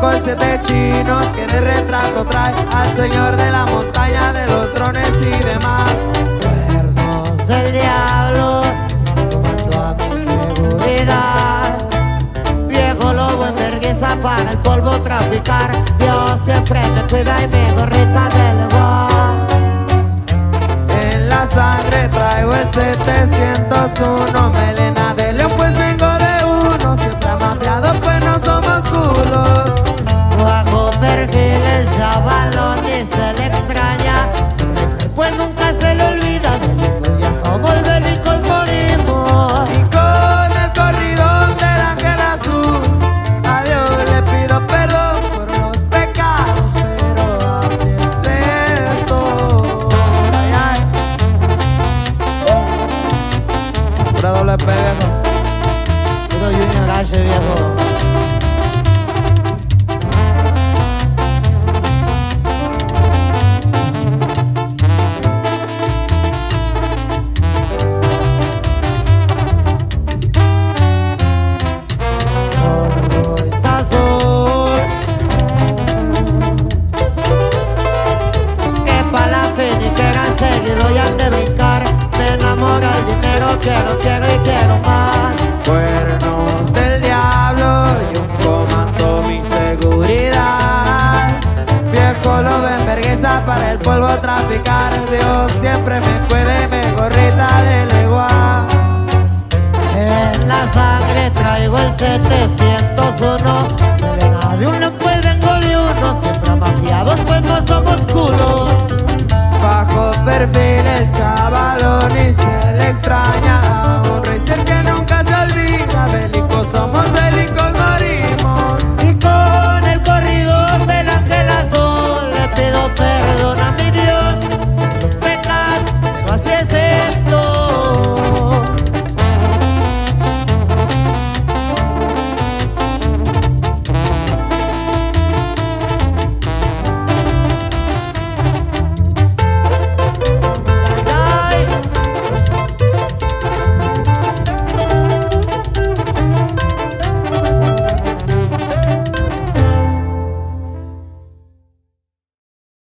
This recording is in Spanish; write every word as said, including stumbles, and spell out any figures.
con siete chinos que de retrato trae al señor de la montaña de los drones y demás. Cuernos del diablo, junto a mi seguridad. Viejo lobo en vergüenza para el polvo traficar. Dios siempre me cuida y mi gorrita de leguán. En la sangre traigo el setecientos uno, melena de león pues vengo de uno. Siempre amafiado pues no somos culos. Bajo perfil el chavalón y se le extraña. Ese pues nunca se le olvida. Delicos ya somos, delicos morimos. Y con el corridón del ángel azul, a Dios le pido perdón por los pecados, pero así es esto. Ay, ay. Pura doble pego. Puro Junior H, viejo. Quiero, quiero y quiero más. Cuernos del diablo y un comando mi seguridad. Viejo lobo en vergüenza para el polvo traficar. Dios siempre me cuide, me gorrita de legua. En la sangre traigo el setecientos uno. Melena de uno pues vengo de uno. Siempre amafiados pues no somos culos. Bajo perfil el chavalón y se le extraña.